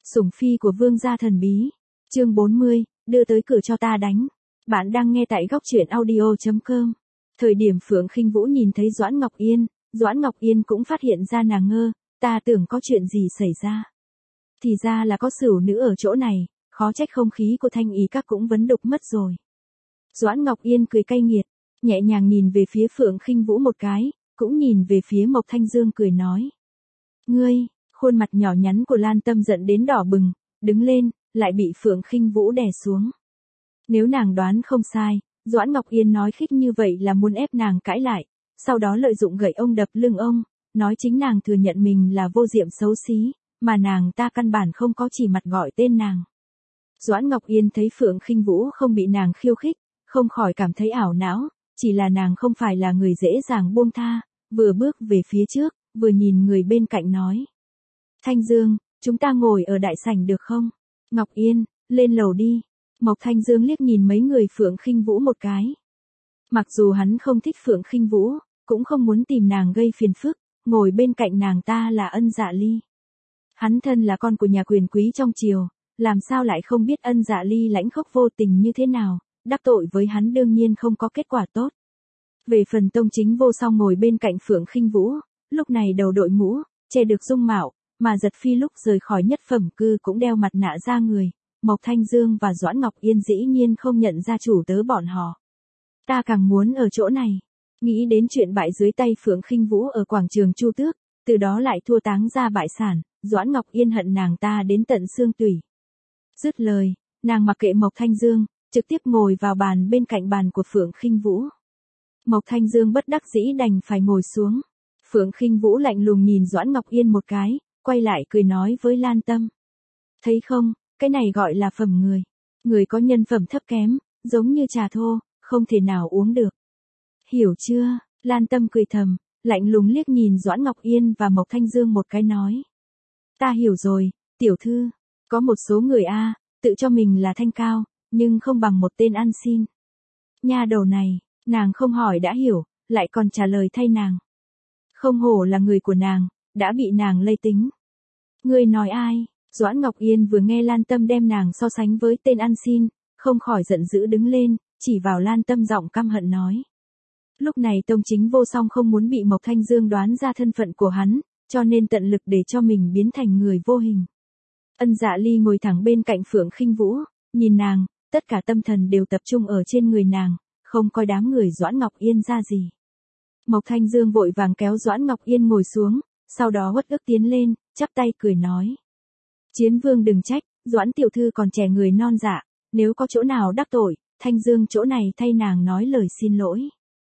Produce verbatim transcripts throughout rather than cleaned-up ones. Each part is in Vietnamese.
Sủng phi của vương gia thần bí. Chương bốn mươi, đưa tới cửa cho ta đánh. Bạn đang nghe tại góc truyện audio chấm com. Thời điểm Phượng Khinh Vũ nhìn thấy Doãn Ngọc Yên, Doãn Ngọc Yên cũng phát hiện ra nàng ngơ, ta tưởng có chuyện gì xảy ra. Thì ra là có sửu nữ ở chỗ này, khó trách không khí của Thanh Ý các cũng vấn đục mất rồi. Doãn Ngọc Yên cười cay nghiệt, nhẹ nhàng nhìn về phía Phượng Khinh Vũ một cái, cũng nhìn về phía Mộc Thanh Dương cười nói. Ngươi, khuôn mặt nhỏ nhắn của Lan Tâm giận đến đỏ bừng, đứng lên, lại bị Phượng Khinh Vũ đè xuống. Nếu nàng đoán không sai, Doãn Ngọc Yên nói khích như vậy là muốn ép nàng cãi lại, sau đó lợi dụng gậy ông đập lưng ông, nói chính nàng thừa nhận mình là vô diệm xấu xí, mà nàng ta căn bản không có chỉ mặt gọi tên nàng. Doãn Ngọc Yên thấy Phượng Khinh Vũ không bị nàng khiêu khích, không khỏi cảm thấy ảo não, chỉ là nàng không phải là người dễ dàng buông tha, vừa bước về phía trước, vừa nhìn người bên cạnh nói. Thanh Dương, chúng ta ngồi ở đại sảnh được không? Ngọc Yên, lên lầu đi. Mộc Thanh Dương liếc nhìn mấy người Phượng Khinh Vũ một cái. Mặc dù hắn không thích Phượng Khinh Vũ, cũng không muốn tìm nàng gây phiền phức, ngồi bên cạnh nàng ta là Ân Dạ Ly. Hắn thân là con của nhà quyền quý trong triều, làm sao lại không biết Ân Dạ Ly lãnh khốc vô tình như thế nào, đắc tội với hắn đương nhiên không có kết quả tốt. Về phần Tông Chính Vô Song ngồi bên cạnh Phượng Khinh Vũ, lúc này đầu đội mũ, che được dung mạo, mà Giật Phi lúc rời khỏi nhất phẩm cư cũng đeo mặt nạ ra người, Mộc Thanh Dương và Doãn Ngọc Yên dĩ nhiên không nhận ra chủ tớ bọn họ. Ta càng muốn ở chỗ này, nghĩ đến chuyện bại dưới tay Phượng Khinh Vũ ở quảng trường Chu Tước, từ đó lại thua táng ra bại sản, Doãn Ngọc Yên hận nàng ta đến tận xương tủy. Dứt lời, nàng mặc kệ Mộc Thanh Dương, trực tiếp ngồi vào bàn bên cạnh bàn của Phượng Khinh Vũ. Mộc Thanh Dương bất đắc dĩ đành phải ngồi xuống. Phượng Khinh Vũ lạnh lùng nhìn Doãn Ngọc Yên một cái, quay lại cười nói với Lan Tâm. Thấy không, cái này gọi là phẩm người. Người có nhân phẩm thấp kém, giống như trà thô, không thể nào uống được. Hiểu chưa? Lan Tâm cười thầm, lạnh lùng liếc nhìn Doãn Ngọc Yên và Mộc Thanh Dương một cái nói. Ta hiểu rồi, tiểu thư. Có một số người a, tự cho mình là thanh cao, nhưng không bằng một tên ăn xin. Nha đầu này, nàng không hỏi đã hiểu, lại còn trả lời thay nàng. Không hổ là người của nàng, đã bị nàng lây tính. Ngươi nói ai? Doãn Ngọc Yên vừa nghe Lan Tâm đem nàng so sánh với tên ăn xin, không khỏi giận dữ đứng lên, chỉ vào Lan Tâm giọng căm hận nói. Lúc này Tông Chính Vô Song không muốn bị Mộc Thanh Dương đoán ra thân phận của hắn, cho nên tận lực để cho mình biến thành người vô hình. Ân Dạ Ly ngồi thẳng bên cạnh Phượng Khinh Vũ, nhìn nàng, tất cả tâm thần đều tập trung ở trên người nàng, không coi đám người Doãn Ngọc Yên ra gì. Mộc Thanh Dương vội vàng kéo Doãn Ngọc Yên ngồi xuống, sau đó uất ức tiến lên, chắp tay cười nói. Chiến vương đừng trách, Doãn tiểu thư còn trẻ người non dạ, nếu có chỗ nào đắc tội, Thanh Dương chỗ này thay nàng nói lời xin lỗi.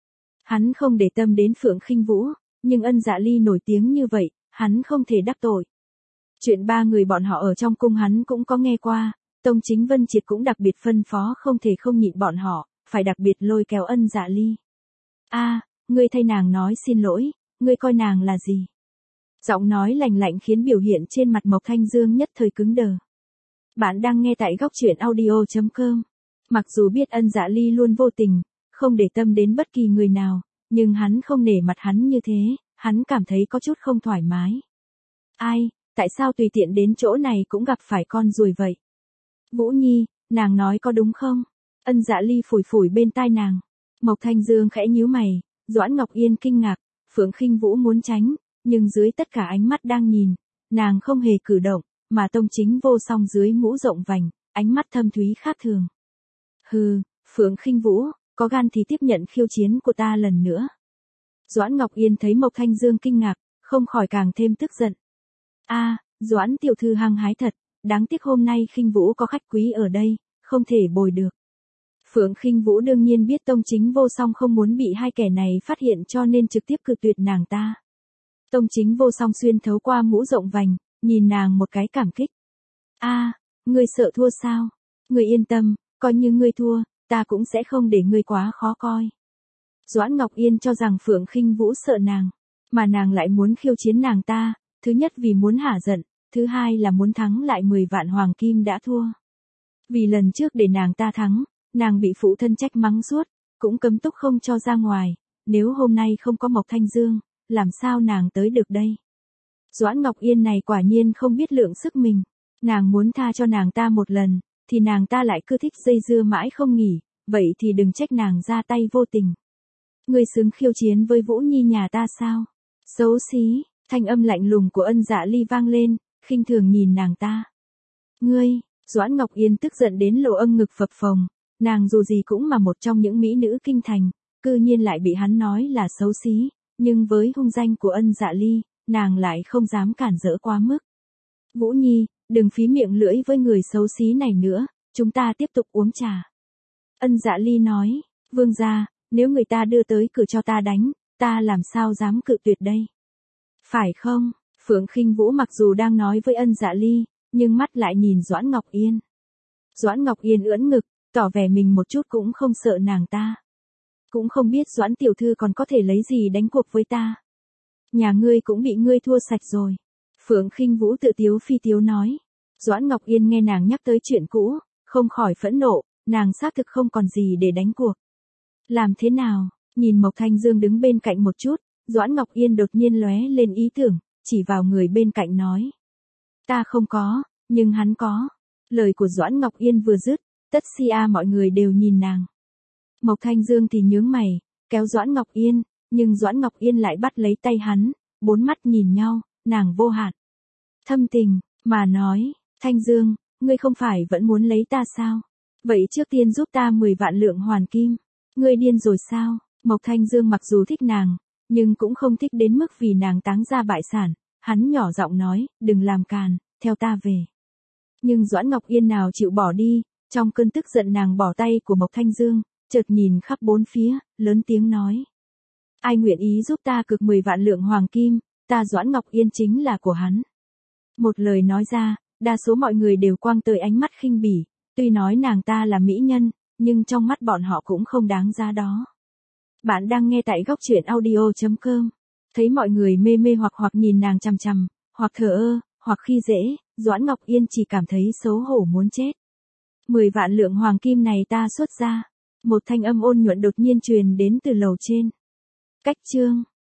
Hắn không để tâm đến Phượng Khinh Vũ, nhưng Ân Dạ Ly nổi tiếng như vậy, hắn không thể đắc tội. Chuyện ba người bọn họ ở trong cung hắn cũng có nghe qua, Tông Chính Vân Triệt cũng đặc biệt phân phó không thể không nhịn bọn họ, phải đặc biệt lôi kéo Ân Dạ Ly. A, ngươi thay nàng nói xin lỗi, ngươi coi nàng là gì? Giọng nói lạnh lạnh khiến biểu hiện trên mặt Mộc Thanh Dương nhất thời cứng đờ. Bạn đang nghe tại góc truyện audio chấm com. Mặc dù biết Ân Dạ Ly luôn vô tình, không để tâm đến bất kỳ người nào, nhưng hắn không nể mặt hắn như thế, hắn cảm thấy có chút không thoải mái. Ai, tại sao tùy tiện đến chỗ này cũng gặp phải con ruồi vậy? Vũ Nhi, nàng nói có đúng không? Ân Dạ Ly phủi phủi bên tai nàng. Mộc Thanh Dương khẽ nhíu mày, Doãn Ngọc Yên kinh ngạc, Phượng Khinh Vũ muốn tránh, nhưng dưới tất cả ánh mắt đang nhìn, nàng không hề cử động, mà Tông Chính Vô Song dưới mũ rộng vành, ánh mắt thâm thúy khác thường. Hừ, Phượng Khinh Vũ, có gan thì tiếp nhận khiêu chiến của ta lần nữa. Doãn Ngọc Yên thấy Mộc Thanh Dương kinh ngạc, không khỏi càng thêm tức giận. A, Doãn tiểu thư hăng hái thật, đáng tiếc hôm nay Khinh Vũ có khách quý ở đây, không thể bồi được. Phượng Khinh Vũ đương nhiên biết Tông Chính Vô Song không muốn bị hai kẻ này phát hiện cho nên trực tiếp cự tuyệt nàng ta. Tông Chính Vô Song xuyên thấu qua mũ rộng vành, nhìn nàng một cái cảm kích. A, ngươi sợ thua sao? Ngươi yên tâm, coi như ngươi thua, ta cũng sẽ không để ngươi quá khó coi. Doãn Ngọc Yên cho rằng Phượng Khinh Vũ sợ nàng, mà nàng lại muốn khiêu chiến nàng ta, thứ nhất vì muốn hả giận, thứ hai là muốn thắng lại mười vạn hoàng kim đã thua. Vì lần trước để nàng ta thắng, nàng bị phụ thân trách mắng suốt, cũng cấm túc không cho ra ngoài, nếu hôm nay không có Mộc Thanh Dương, làm sao nàng tới được đây? Doãn Ngọc Yên này quả nhiên không biết lượng sức mình. Nàng muốn tha cho nàng ta một lần, thì nàng ta lại cứ thích dây dưa mãi không nghỉ, vậy thì đừng trách nàng ra tay vô tình. Ngươi xứng khiêu chiến với Vũ Nhi nhà ta sao? Xấu xí, thanh âm lạnh lùng của Ân Dạ Ly vang lên, khinh thường nhìn nàng ta. Ngươi, Doãn Ngọc Yên tức giận đến lộ âm ngực phập phồng, nàng dù gì cũng mà một trong những mỹ nữ kinh thành, cư nhiên lại bị hắn nói là xấu xí, nhưng với hung danh của Ân Dạ Ly, nàng lại không dám cản rỡ quá mức. Vũ Nhi, đừng phí miệng lưỡi với người xấu xí này nữa, chúng ta tiếp tục uống trà. Ân Dạ Ly nói, vương gia, nếu người ta đưa tới cửa cho ta đánh, ta làm sao dám cự tuyệt đây? Phải không? Phượng Khinh Vũ mặc dù đang nói với Ân Dạ Ly, nhưng mắt lại nhìn Doãn Ngọc Yên. Doãn Ngọc Yên ưỡn ngực, tỏ vẻ mình một chút cũng không sợ nàng ta. Cũng không biết Doãn tiểu thư còn có thể lấy gì đánh cuộc với ta. Nhà ngươi cũng bị ngươi thua sạch rồi. Phượng Khinh Vũ tự tiếu phi tiếu nói. Doãn Ngọc Yên nghe nàng nhắc tới chuyện cũ, không khỏi phẫn nộ, nàng xác thực không còn gì để đánh cuộc. Làm thế nào? Nhìn Mộc Thanh Dương đứng bên cạnh một chút, Doãn Ngọc Yên đột nhiên lóe lên ý tưởng, chỉ vào người bên cạnh nói. Ta không có, nhưng hắn có. Lời của Doãn Ngọc Yên vừa dứt, tất xia mọi người đều nhìn nàng. Mộc Thanh Dương thì nhướng mày, kéo Doãn Ngọc Yên, nhưng Doãn Ngọc Yên lại bắt lấy tay hắn, bốn mắt nhìn nhau, nàng vô hạn thâm tình, mà nói, Thanh Dương, ngươi không phải vẫn muốn lấy ta sao? Vậy trước tiên giúp ta mười vạn lượng hoàn kim. Ngươi điên rồi sao? Mộc Thanh Dương mặc dù thích nàng, nhưng cũng không thích đến mức vì nàng táng ra bại sản, hắn nhỏ giọng nói, đừng làm càn, theo ta về. Nhưng Doãn Ngọc Yên nào chịu bỏ đi, trong cơn tức giận nàng bỏ tay của Mộc Thanh Dương, chợt nhìn khắp bốn phía, lớn tiếng nói. Ai nguyện ý giúp ta cược mười vạn lượng hoàng kim, ta Doãn Ngọc Yên chính là của hắn. Một lời nói ra, đa số mọi người đều quăng tới ánh mắt khinh bỉ, tuy nói nàng ta là mỹ nhân, nhưng trong mắt bọn họ cũng không đáng giá đó. Bạn đang nghe tại góc truyện audio chấm com. Thấy mọi người mê mê hoặc hoặc nhìn nàng chằm chằm, hoặc thờ ơ, hoặc khi dễ, Doãn Ngọc Yên chỉ cảm thấy xấu hổ muốn chết. Mười vạn lượng hoàng kim này ta xuất ra. Một thanh âm ôn nhuận đột nhiên truyền đến từ lầu trên. Cách chương.